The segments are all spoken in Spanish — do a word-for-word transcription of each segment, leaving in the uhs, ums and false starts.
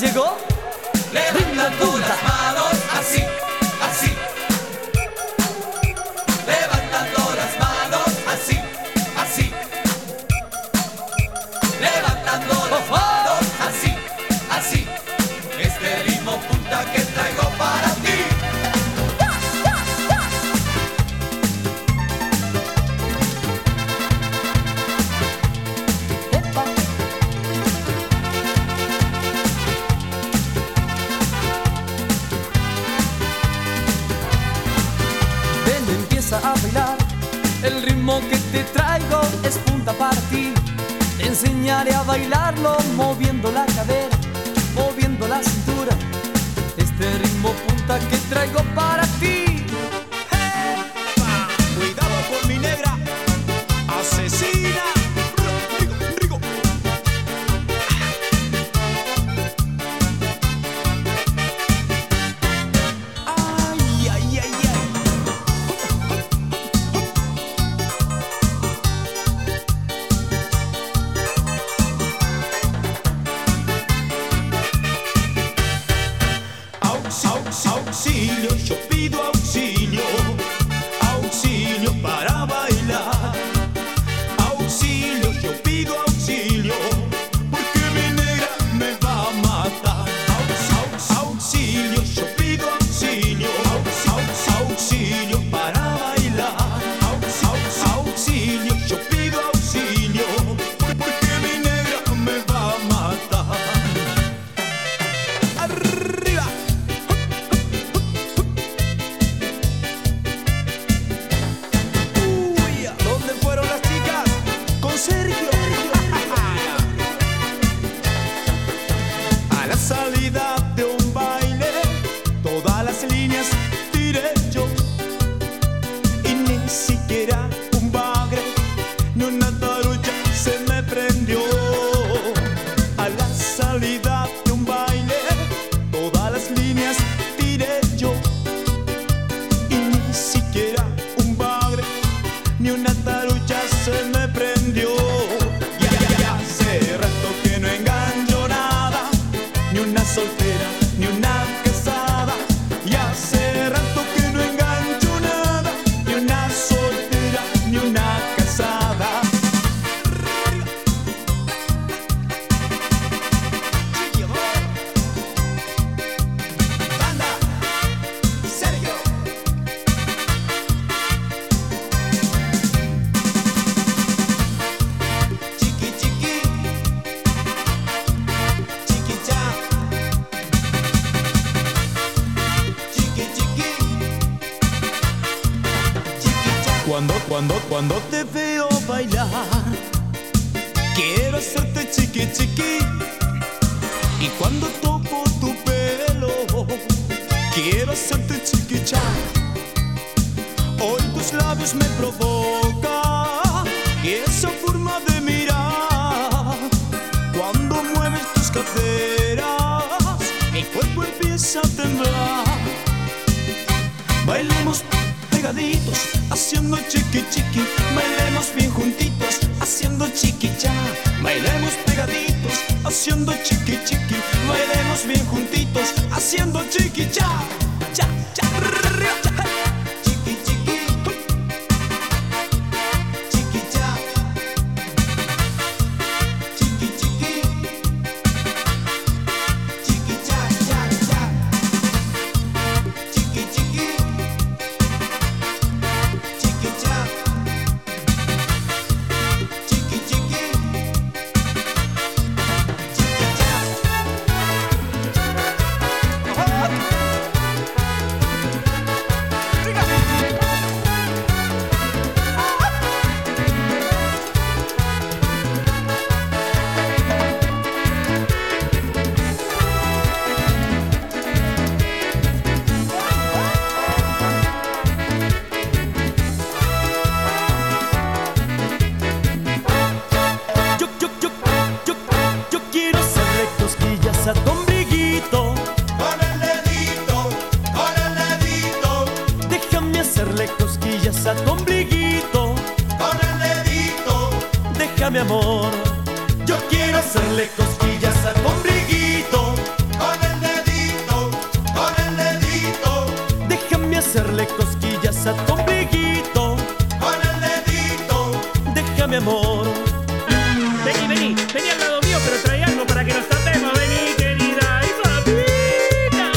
llegó Levantando las manos, así, así. Levantando las manos, así, así. Levantando las manos, así, así. Este ritmo punta que traigo para ti. A bailar, el ritmo que te traigo es punta para ti. Te enseñaré a bailarlo moviendo la cadera, moviendo la cintura. Este ritmo punta que traigo para ti. Hey. Cuidado con mi negra asesina. Rico, rico. Ay, ay, ay, ay. Auxilio, yo pido auxilio, auxilio para bailar. Auxilio, yo pido auxilio, porque mi negra me va a matar. Aux, auxilio, yo pido auxilio, aux, auxilio para bailar. Aux, auxilio, yo pido auxilio, porque mi negra me va a matar. Arriba. Sergio. A la salida de un baile, todas las líneas tiré yo, y ni siquiera un bagre ni una tarulla se me prendió. A la salida de un baile, todas las líneas tiré yo, y ni siquiera un bagre ni una tarulla se me prendió. Ya, ya, ya, hace rato que no engancho nada, ni una soltera, ni una casada. Y hace rato que no engancho nada, ni una soltera, ni una casada. Banda, Sergio. Cuando, cuando, cuando te veo bailar, quiero hacerte chiqui, chiqui. Y cuando toco tu pelo, quiero hacerte chiquicha. Hoy tus labios me provocan y esa forma de mirar. Cuando mueves tus caderas, mi cuerpo empieza a temblar. Bailemos pegaditos, haciendo chiqui chiqui. Bailemos bien juntitos, haciendo chiquicha. Bailemos pegaditos, haciendo chiqui chiqui. Bailemos bien juntitos, haciendo chiquicha. Cha, cha, cha. Chiqui chiqui. Chiquicha. Chiqui chiqui. Chiquicha, cha, cha. Chiqui chiqui. Chiquicha, chiqui chiqui, chiquicha. A tu ombliguito, Con el dedito, con el dedito. déjame hacerle cosquillas a tu ombliguito. Con el dedito. Déjame amor, yo quiero hacerle cosquillas a tu ombliguito. hacerle cosquillas a tu ombliguito con el dedito. Déjame, amor. Vení, vení, vení al lado mío, pero trae algo para que nos tapemos. Vení, querida, y papita.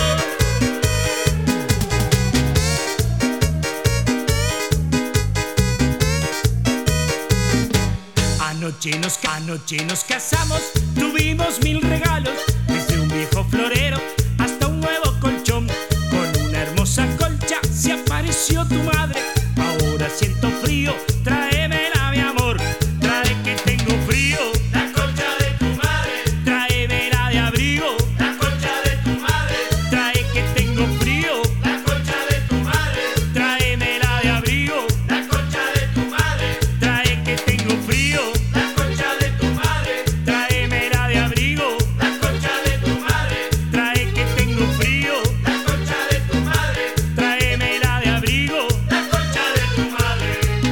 Anoche nos, anoche nos casamos, tuvimos mil regalos, desde un viejo florero hasta un nuevo colchón. Con una hermosa colcha se apareció tu madre. Ahora siento frío, tráemela, mi amor. Trae que tengo frío. La colcha de tu madre. Tráemela de abrigo. La colcha de tu madre. Trae que tengo frío. La colcha de tu madre. Tráemela de abrigo. La colcha de tu madre. Trae que tengo frío. La colcha de tu madre. Tráemela de abrigo. La colcha de tu madre. Trae que tengo frío. La colcha de tu madre. Tráemela de abrigo. La colcha de tu madre.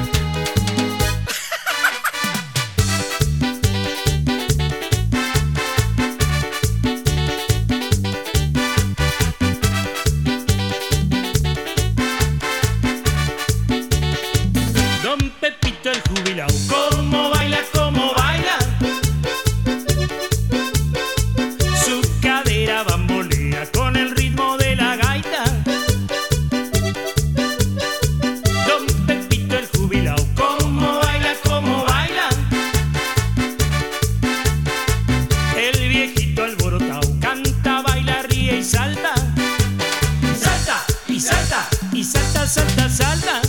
Don Pepito el jubilao, ¿cómo baila, cómo baila? Su cadera bambolea con el ritmo de la gaita. Don Pepito el jubilao, ¿cómo baila, cómo baila? El viejito alborotao canta, baila, ríe y salta. Salta y salta y salta, salta, salta.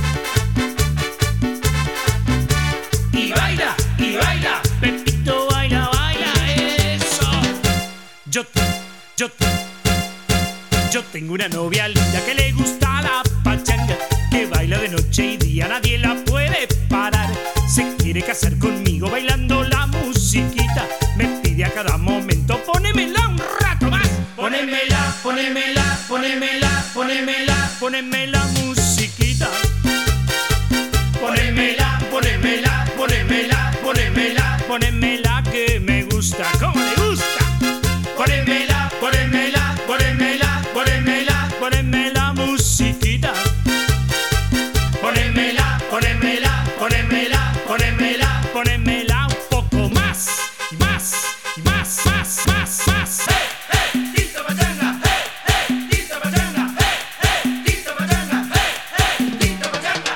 Y baila, y baila, Pepito baila, baila, eso. Yo, yo, yo tengo una novia linda que le gusta la pachanga, que baila de noche y día, nadie la puede parar. Se quiere casar conmigo bailando la musiquita, me pide a cada momento, ponémela un rato más. Ponémela, ponémela, ponémela, ponémela, ponémela la musiquita. Ponémela, ponémela, ponémela, ponémela, ponémela que me gusta, como le gusta. Ponémela, ponémela, ponémela, ponémela, ponémela musiquita. Ponémela, ponémela, ponémela, ponémela, ponémela un poco más, y más, y más, más, más, más. ¡Hey, hey! ¡Listo, pachanga! ¡Hey, hey! ¡Listo, pachanga! ¡Hey, hey! ¡Listo, pachanga! ¡Hey, hey! ¡Listo, pachanga!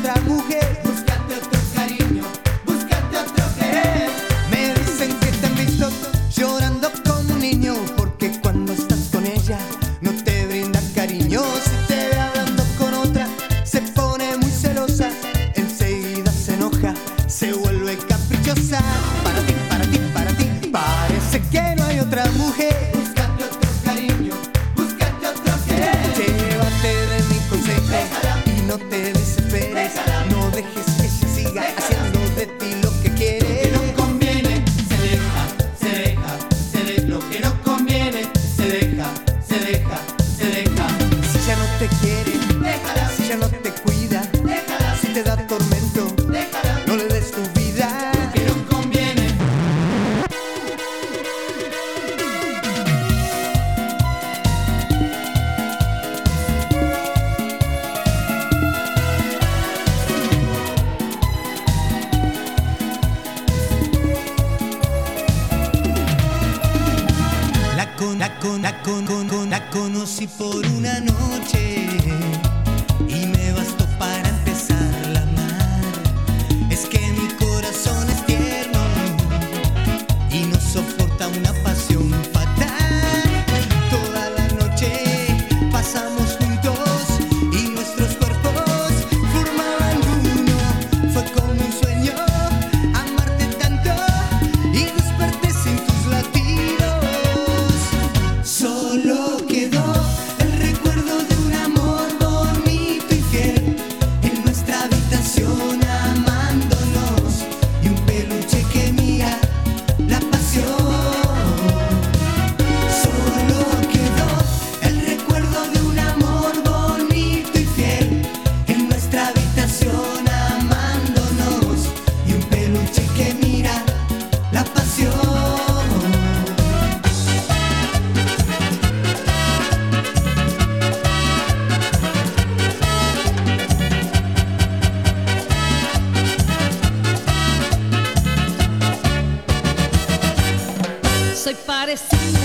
otra mujer. Búscate otro cariño, búscate otro querer. Me dicen que te han visto llorando como un niño, porque cuando estás con ella no te brinda cariño. Si te ve hablando con otra, se pone muy celosa, enseguida se enoja, se vuelve caprichosa. Para ti, para ti, para ti, parece que no hay otra mujer. Búscate otro cariño, búscate otro querer. Llévate de mi consejo Déjala. y no te desesperes. Déjala. No dejes que ella siga Déjala. haciendo de ti lo que Lo quiere. que no conviene, se deja, se deja, se deja. Lo que no conviene, se deja, se deja, se deja. Si ya no te quiere, Déjala, si ya no te cuida, déjala, si te da tormento, déjala. no le des tu vida. Lo que no conviene. La con, la con, la con, con, con- la conocí por una noche y me bastó para empezarla a amar. Es que mi corazón es tierno y no soporta una pasión fatal. Toda la noche pasamos juntos y nuestros cuerpos formaban uno. Fue como un sueño amarte tanto y desperté sin tus latidos. Solo quedó el recuerdo de un amor bonito y fiel en nuestra habitación amándonos y un peluche que mira la pasión. Solo quedó el recuerdo de un amor bonito y fiel en nuestra habitación amándonos y un peluche que mira la pasión. Soy parecida